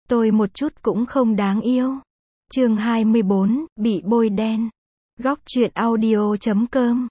Tôi một chút cũng không đáng yêu. Chương 24, bị bôi đen. Góc truyện audio.com.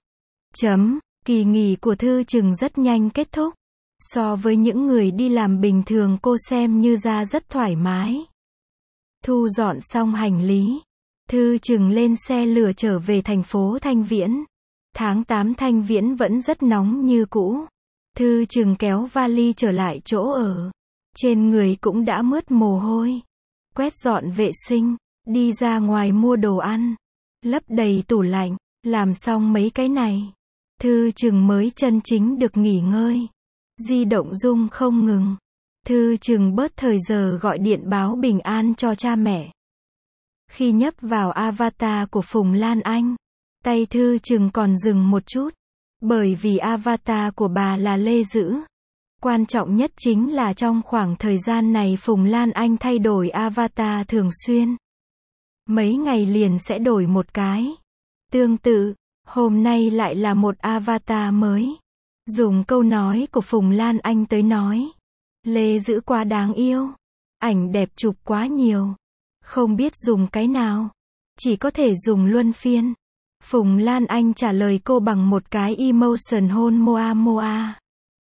Kỳ nghỉ của Thư Chừng rất nhanh kết thúc. So với những người đi làm bình thường cô xem như ra rất thoải mái. Thu dọn xong hành lý, Thư Chừng lên xe lửa trở về thành phố Thanh Viễn. Tháng 8 Thanh Viễn vẫn rất nóng như cũ. Thư Chừng kéo vali trở lại chỗ ở. Trên người cũng đã mướt mồ hôi. Quét dọn vệ sinh, đi ra ngoài mua đồ ăn, lấp đầy tủ lạnh, làm xong mấy cái này. Thư Chừng mới chân chính được nghỉ ngơi. Di động rung không ngừng. Thư Chừng bớt thời giờ gọi điện báo bình an cho cha mẹ. Khi nhấp vào avatar của Phùng Lan Anh, tay Thư Chừng còn dừng một chút. Bởi vì avatar của bà là Lê Dữ. Quan trọng nhất chính là trong khoảng thời gian này Phùng Lan Anh thay đổi avatar thường xuyên. Mấy ngày liền sẽ đổi một cái. Tương tự, hôm nay lại là một avatar mới. Dùng câu nói của Phùng Lan Anh tới nói. Lê Dữ quá đáng yêu. Ảnh đẹp chụp quá nhiều. Không biết dùng cái nào. Chỉ có thể dùng luân phiên. Phùng Lan Anh trả lời cô bằng một cái emotion hôn moa moa.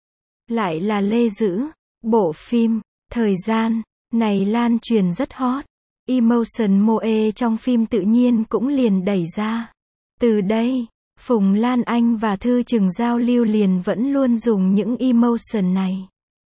Lại là Lê Dữ. Bộ phim, thời gian, này lan truyền rất hot. Emotion moe trong phim tự nhiên cũng liền đẩy ra. Từ đây, Phùng Lan Anh và Thư Chừng giao lưu liền vẫn luôn dùng những emotion này.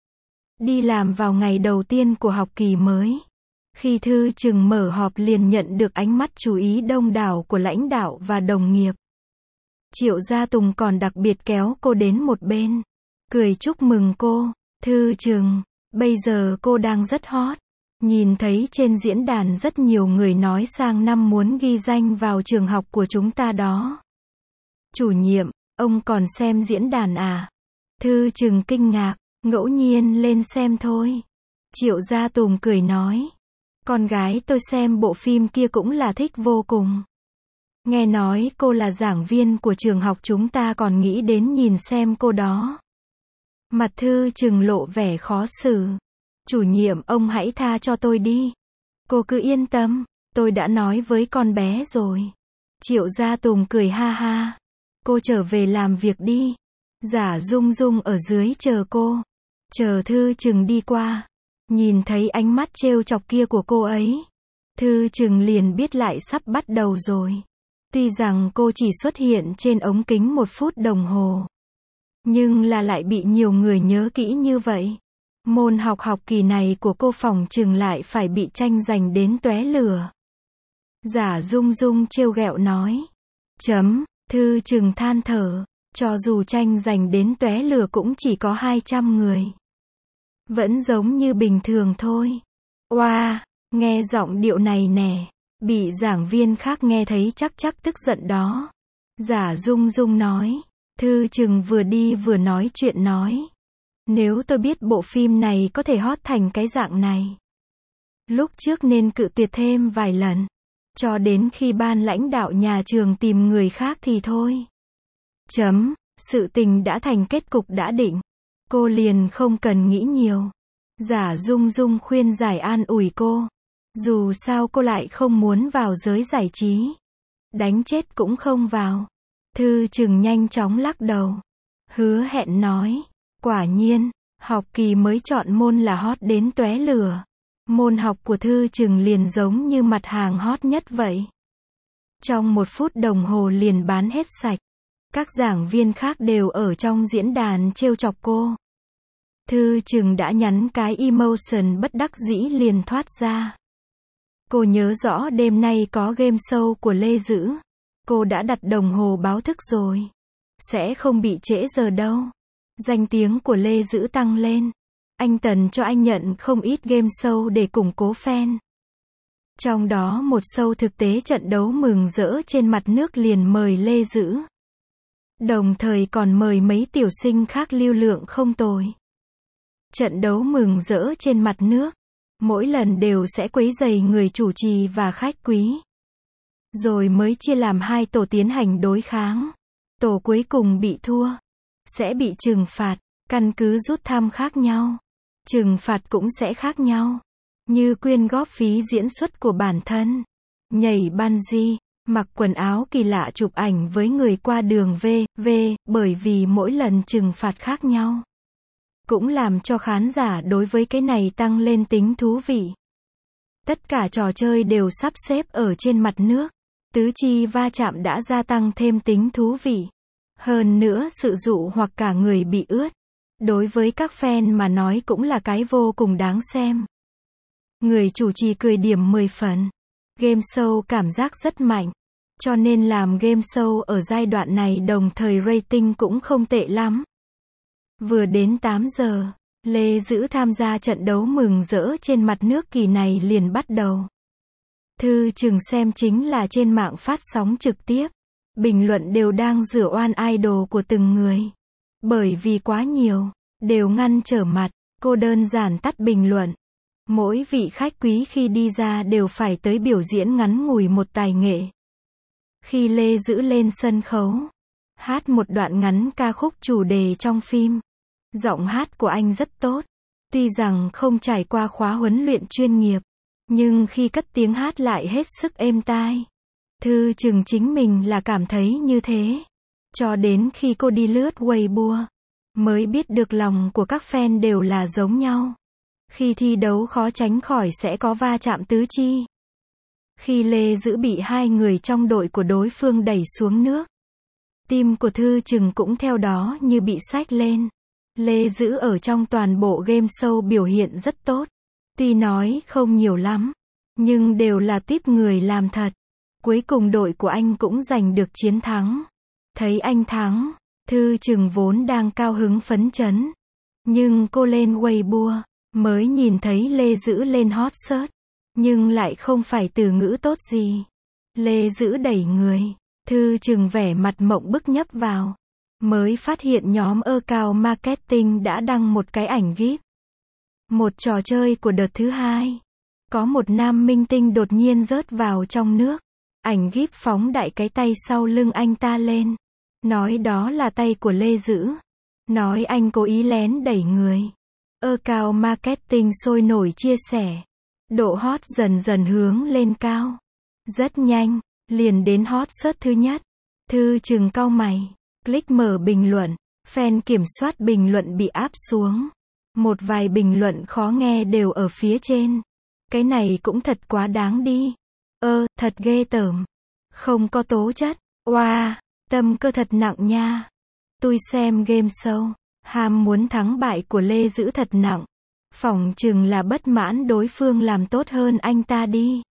Đi làm vào ngày đầu tiên của học kỳ mới. Khi Thư Chừng mở họp liền nhận được ánh mắt chú ý đông đảo của lãnh đạo và đồng nghiệp. Triệu Gia Tùng còn đặc biệt kéo cô đến một bên. Cười chúc mừng cô. Thư Chừng, bây giờ cô đang rất hot. Nhìn thấy trên diễn đàn rất nhiều người nói sang năm muốn ghi danh vào trường học của chúng ta đó. Chủ nhiệm, ông còn xem diễn đàn à? Thư Chừng kinh ngạc, ngẫu nhiên lên xem thôi. Triệu Gia Tùng cười nói. Con gái tôi xem bộ phim kia cũng là thích vô cùng. Nghe nói cô là giảng viên của trường học chúng ta còn nghĩ đến nhìn xem cô đó. Mặt Thư Chừng lộ vẻ khó xử. Chủ nhiệm ông hãy tha cho tôi đi. Cô cứ yên tâm, tôi đã nói với con bé rồi. Triệu Gia Tùng cười ha ha. Cô trở về làm việc đi. Giả Dung Dung ở dưới chờ cô. Chờ Thư Chừng đi qua. Nhìn thấy ánh mắt trêu chọc kia của cô ấy. Thư Chừng liền biết lại sắp bắt đầu rồi. Tuy rằng cô chỉ xuất hiện trên ống kính 1 phút đồng hồ. Nhưng là lại bị nhiều người nhớ kỹ như vậy. Môn học kỳ này của cô phỏng chừng lại phải bị tranh giành đến tóe lửa. Giả Dung Dung trêu ghẹo nói. Thư Chừng than thở. Cho dù tranh giành đến tóe lửa cũng chỉ có 200 người. Vẫn giống như bình thường thôi. Oa, nghe giọng điệu này nè. Bị giảng viên khác nghe thấy chắc tức giận đó. Giả Dung Dung nói. Thư Chừng vừa đi vừa nói chuyện nói. Nếu tôi biết bộ phim này có thể hot thành cái dạng này. Lúc trước nên cự tuyệt thêm vài lần. Cho đến khi ban lãnh đạo nhà trường tìm người khác thì thôi. Sự tình đã thành kết cục đã định. Cô liền không cần nghĩ nhiều. Giả Dung Dung khuyên giải an ủi cô. Dù sao cô lại không muốn vào giới giải trí. Đánh chết cũng không vào. Thư Chừng nhanh chóng lắc đầu. Hứa hẹn nói. Quả nhiên, học kỳ mới chọn môn là hot đến tóe lửa. Môn học của Thư Chừng liền giống như mặt hàng hot nhất vậy. Trong 1 phút đồng hồ liền bán hết sạch. Các giảng viên khác đều ở trong diễn đàn trêu chọc cô. Thư Chừng đã nhắn cái emotion bất đắc dĩ liền thoát ra. Cô nhớ rõ đêm nay có game show của Lê Dữ. Cô đã đặt đồng hồ báo thức rồi. Sẽ không bị trễ giờ đâu. Danh tiếng của Lê Dữ tăng lên. Anh Tần cho anh nhận không ít game show để củng cố fan. Trong đó một show thực tế trận đấu mừng rỡ trên mặt nước liền mời Lê Dữ. Đồng thời còn mời mấy tiểu sinh khác lưu lượng không tồi. Trận đấu mừng rỡ trên mặt nước. Mỗi lần đều sẽ quấy rầy người chủ trì và khách quý. Rồi mới chia làm 2 tổ tiến hành đối kháng. Tổ cuối cùng bị thua. Sẽ bị trừng phạt. Căn cứ rút thăm khác nhau. Trừng phạt cũng sẽ khác nhau. như quyên góp phí diễn xuất của bản thân, nhảy bungee, mặc quần áo kỳ lạ chụp ảnh với người qua đường v.v. bởi vì mỗi lần trừng phạt khác nhau. Cũng làm cho khán giả đối với cái này tăng lên tính thú vị. Tất cả trò chơi đều sắp xếp ở trên mặt nước. Tứ chi va chạm đã gia tăng thêm tính thú vị. Hơn nữa sự dụ hoặc cả người bị ướt. Đối với các fan mà nói cũng là cái vô cùng đáng xem. Người chủ trì cười điểm 10 phần. Game show cảm giác rất mạnh. Cho nên làm game show ở giai đoạn này đồng thời rating cũng không tệ lắm. Vừa đến 8 giờ, Lê Dữ tham gia trận đấu mừng rỡ trên mặt nước kỳ này liền bắt đầu. Thư chừng xem chính là trên mạng phát sóng trực tiếp. Bình luận đều đang rửa oan idol của từng người. Bởi vì quá nhiều, đều ngăn trở mặt, cô đơn giản tắt bình luận. Mỗi vị khách quý khi đi ra đều phải tới biểu diễn ngắn ngủi một tài nghệ. Khi Lê Dữ lên sân khấu, hát một đoạn ngắn ca khúc chủ đề trong phim. Giọng hát của anh rất tốt. Tuy rằng không trải qua khóa huấn luyện chuyên nghiệp, nhưng khi cất tiếng hát lại hết sức êm tai. Thư chừng chính mình là cảm thấy như thế. Cho đến khi cô đi lướt Weibo, mới biết được lòng của các fan đều là giống nhau. Khi thi đấu khó tránh khỏi sẽ có va chạm tứ chi. Khi Lê Dữ bị hai người trong đội của đối phương đẩy xuống nước, tim của Thư chừng cũng theo đó như bị xách lên. Lê Dữ ở trong toàn bộ game show biểu hiện rất tốt. Tuy nói không nhiều lắm, nhưng đều là típ người làm thật. Cuối cùng đội của anh cũng giành được chiến thắng. Thấy anh thắng, Thư chừng vốn đang cao hứng phấn chấn. Nhưng cô lên Weibo, mới nhìn thấy Lê Dữ lên hot search. Nhưng lại không phải từ ngữ tốt gì. Lê Dữ đẩy người, Thư chừng vẻ mặt mộng bức nhấp vào. Mới phát hiện nhóm Account Marketing đã đăng một cái ảnh GIF. Một trò chơi của đợt thứ 2. Có một nam minh tinh đột nhiên rớt vào trong nước. Ảnh GIF phóng đại cái tay sau lưng anh ta lên. Nói đó là tay của Lê Dữ. Nói anh cố ý lén đẩy người. Account Marketing sôi nổi chia sẻ. Độ hot dần dần hướng lên cao. Rất nhanh, liền đến hot search thứ nhất. Thư chừng cau mày. Click mở bình luận. Fan kiểm soát bình luận bị áp xuống. Một vài bình luận khó nghe đều ở phía trên. Cái này cũng thật quá đáng đi. Thật ghê tởm. Không có tố chất. Oa, tâm cơ thật nặng nha. Tôi xem game show. Ham muốn thắng bại của Lê Dữ thật nặng. Phỏng chừng là bất mãn đối phương làm tốt hơn anh ta đi.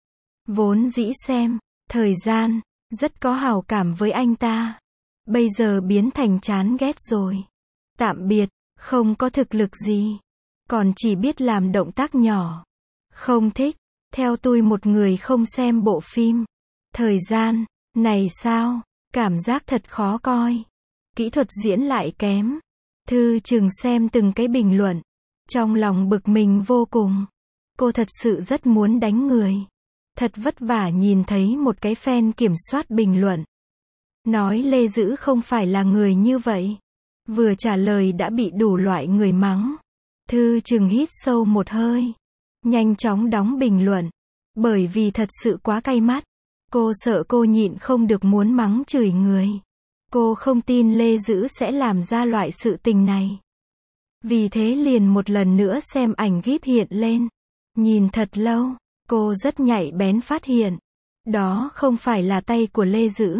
Vốn dĩ xem, thời gian, rất có hảo cảm với anh ta. Bây giờ biến thành chán ghét rồi. Tạm biệt, không có thực lực gì. Còn chỉ biết làm động tác nhỏ. Không thích, theo tôi một người không xem bộ phim. Thời gian, này sao, cảm giác thật khó coi. Kỹ thuật diễn lại kém. Thư chừng xem từng cái bình luận. Trong lòng bực mình vô cùng. Cô thật sự rất muốn đánh người. Thật vất vả nhìn thấy một cái fan kiểm soát bình luận. Nói Lê Dữ không phải là người như vậy. Vừa trả lời đã bị đủ loại người mắng. Thư chừng hít sâu một hơi. Nhanh chóng đóng bình luận. Bởi vì thật sự quá cay mắt. Cô sợ cô nhịn không được muốn mắng chửi người. Cô không tin Lê Dữ sẽ làm ra loại sự tình này. Vì thế liền một lần nữa xem ảnh GIF hiện lên. Nhìn thật lâu, cô rất nhạy bén phát hiện. Đó không phải là tay của Lê Dữ.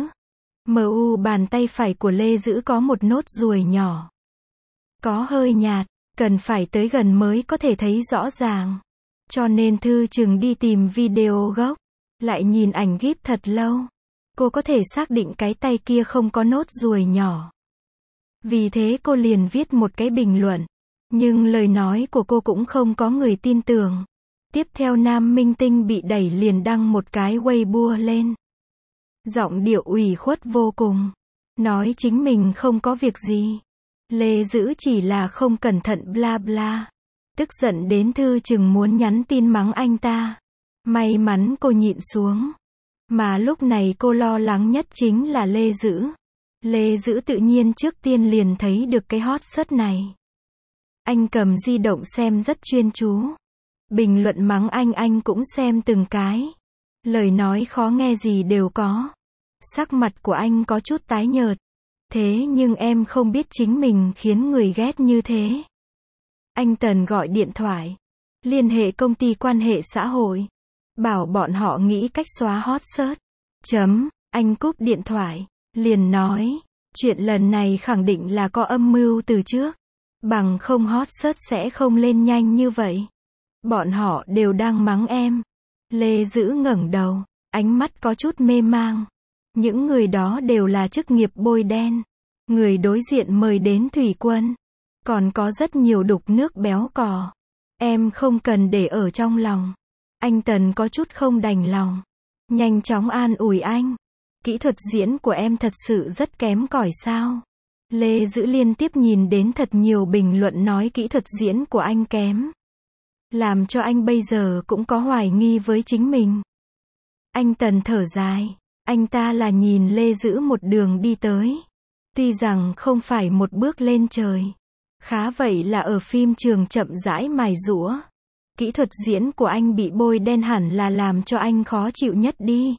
Bàn tay phải của Lê Dữ có một nốt ruồi nhỏ. Có hơi nhạt, cần phải tới gần mới có thể thấy rõ ràng. Cho nên Thư chừng đi tìm video gốc. Lại nhìn ảnh GIF thật lâu. Cô có thể xác định cái tay kia không có nốt ruồi nhỏ. Vì thế cô liền viết một cái bình luận. Nhưng lời nói của cô cũng không có người tin tưởng. Tiếp theo nam minh tinh bị đẩy liền đăng một cái Weibo lên. Giọng điệu ủy khuất vô cùng. Nói chính mình không có việc gì. Lê Dữ chỉ là không cẩn thận bla bla. Tức giận đến Thư chừng muốn nhắn tin mắng anh ta. May mắn cô nhịn xuống. Mà lúc này cô lo lắng nhất chính là Lê Dữ. Lê Dữ tự nhiên trước tiên liền thấy được cái hot search này. Anh cầm di động xem rất chuyên chú. Bình luận mắng anh cũng xem từng cái. Lời nói khó nghe gì đều có. Sắc mặt của anh có chút tái nhợt. Thế nhưng em không biết chính mình khiến người ghét như thế. Anh Tần gọi điện thoại. Liên hệ công ty quan hệ xã hội. Bảo bọn họ nghĩ cách xóa hot search. Anh cúp điện thoại. Liền nói. Chuyện lần này khẳng định là có âm mưu từ trước. Bằng không hot search sẽ không lên nhanh như vậy. Bọn họ đều đang mắng em. Lê Dữ ngẩng đầu. Ánh mắt có chút mê mang. Những người đó đều là chức nghiệp bôi đen. Người đối diện mời đến thủy quân. Còn có rất nhiều đục nước béo cò. Em không cần để ở trong lòng. Anh Tần có chút không đành lòng. Nhanh chóng an ủi anh. Kỹ thuật diễn của em thật sự rất kém cỏi sao? Lê Dữ liên tiếp nhìn đến thật nhiều bình luận nói kỹ thuật diễn của anh kém. Làm cho anh bây giờ cũng có hoài nghi với chính mình. Anh Tần thở dài. Anh ta là nhìn Lê Dữ một đường đi tới. Tuy rằng không phải một bước lên trời. Khá vậy là ở phim trường chậm rãi mài giũa. Kỹ thuật diễn của anh bị bôi đen hẳn là làm cho anh khó chịu nhất đi.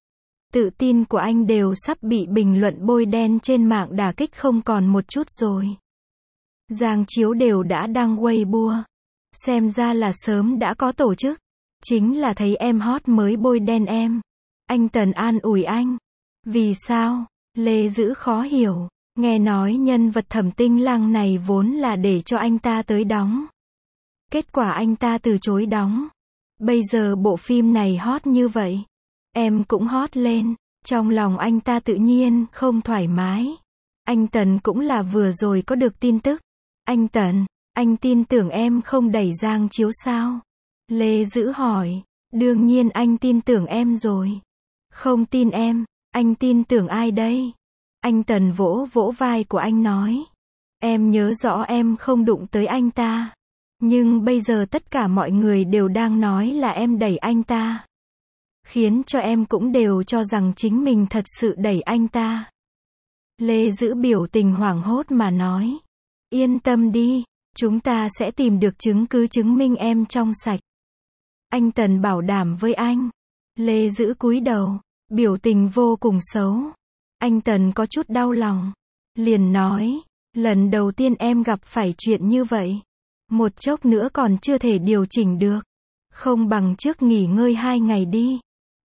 Tự tin của anh đều sắp bị bình luận bôi đen trên mạng đả kích không còn một chút rồi. Giang Chiếu đều đã đăng Weibo. Xem ra là sớm đã có tổ chức. Chính là thấy em hot mới bôi đen em. Anh Tần an ủi anh. Vì sao? Lê Dữ khó hiểu. Nghe nói nhân vật Thẩm Tinh Lăng này vốn là để cho anh ta tới đóng. Kết quả anh ta từ chối đóng. Bây giờ bộ phim này hot như vậy. Em cũng hot lên. Trong lòng anh ta tự nhiên không thoải mái. Anh Tần cũng là vừa rồi có được tin tức. Anh Tần, anh tin tưởng em không đẩy Giang Chiếu sao? Lê Dữ hỏi. Đương nhiên anh tin tưởng em rồi. Không tin em, anh tin tưởng ai đây? Anh Tần vỗ vỗ vai của anh nói. Em nhớ rõ em không đụng tới anh ta. Nhưng bây giờ tất cả mọi người đều đang nói là em đẩy anh ta. Khiến cho em cũng đều cho rằng chính mình thật sự đẩy anh ta. Lê Dữ biểu tình hoảng hốt mà nói. Yên tâm đi, chúng ta sẽ tìm được chứng cứ chứng minh em trong sạch. Anh Tần bảo đảm với anh. Lê Dữ cúi đầu, biểu tình vô cùng xấu. Anh Tần có chút đau lòng. Liền nói, lần đầu tiên em gặp phải chuyện như vậy. Một chốc nữa còn chưa thể điều chỉnh được. Không bằng trước nghỉ ngơi 2 ngày đi.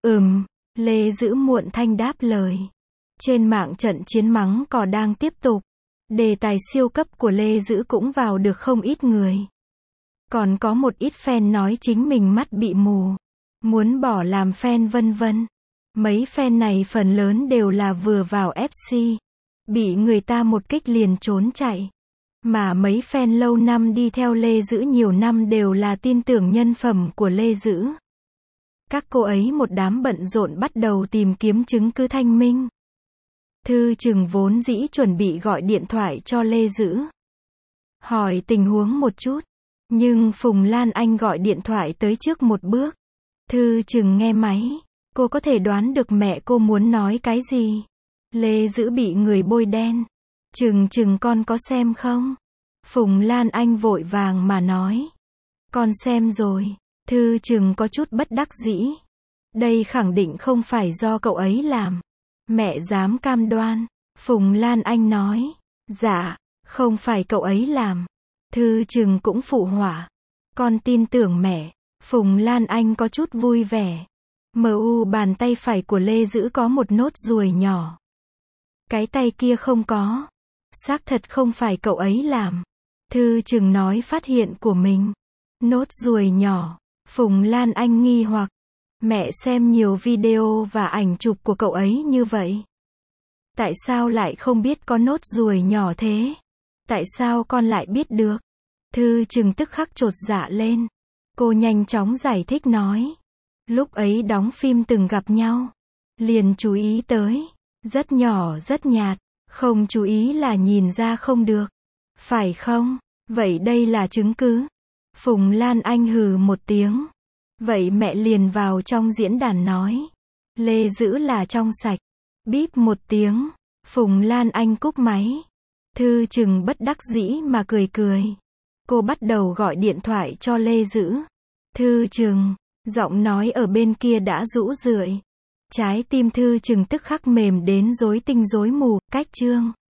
Lê Dữ muộn thanh đáp lời. Trên mạng trận chiến mắng cò đang tiếp tục. Đề tài siêu cấp của Lê Dữ cũng vào được không ít người. Còn có một ít fan nói chính mình mắt bị mù. Muốn bỏ làm fan vân vân. Mấy fan này phần lớn đều là vừa vào FC. Bị người ta một kích liền trốn chạy. Mà mấy fan lâu năm đi theo Lê Dữ nhiều năm đều là tin tưởng nhân phẩm của Lê Dữ. Các cô ấy một đám bận rộn bắt đầu tìm kiếm chứng cứ thanh minh. Thư Trừng vốn dĩ chuẩn bị gọi điện thoại cho Lê Dữ. Hỏi tình huống một chút. Nhưng Phùng Lan Anh gọi điện thoại tới trước một bước. Thư Trừng nghe máy. Cô có thể đoán được mẹ cô muốn nói cái gì. Lê Dữ bị người bôi đen. Trừng con có xem không? Phùng Lan Anh vội vàng mà nói. Con xem rồi. Thư Trừng có chút bất đắc dĩ. Đây khẳng định không phải do cậu ấy làm. Mẹ dám cam đoan. Phùng Lan Anh nói. Dạ, không phải cậu ấy làm. Thư Trừng cũng phụ họa. Con tin tưởng mẹ. Phùng Lan Anh có chút vui vẻ. MU bàn tay phải của Lê Dữ có một nốt ruồi nhỏ. Cái tay kia không có. Xác thật không phải cậu ấy làm. Thư Trừng nói phát hiện của mình. Nốt ruồi nhỏ. Phùng Lan Anh nghi hoặc. Mẹ xem nhiều video và ảnh chụp của cậu ấy như vậy. Tại sao lại không biết có nốt ruồi nhỏ thế? Tại sao con lại biết được? Thư Trừng tức khắc chột dạ lên. Cô nhanh chóng giải thích nói. Lúc ấy đóng phim từng gặp nhau. Liền chú ý tới. Rất nhỏ rất nhạt. Không chú ý là nhìn ra không được. Phải không? Vậy đây là chứng cứ. Phùng Lan Anh hừ một tiếng. Vậy mẹ liền vào trong diễn đàn nói. Lê Dữ là trong sạch. Bíp một tiếng. Phùng Lan Anh cúp máy. Thư Trừng bất đắc dĩ mà cười cười. Cô bắt đầu gọi điện thoại cho Lê Dữ. Thư Trừng, giọng nói ở bên kia đã rũ rượi. Trái tim Thư Trừng tức khắc mềm đến rối tinh rối mù, cách chương.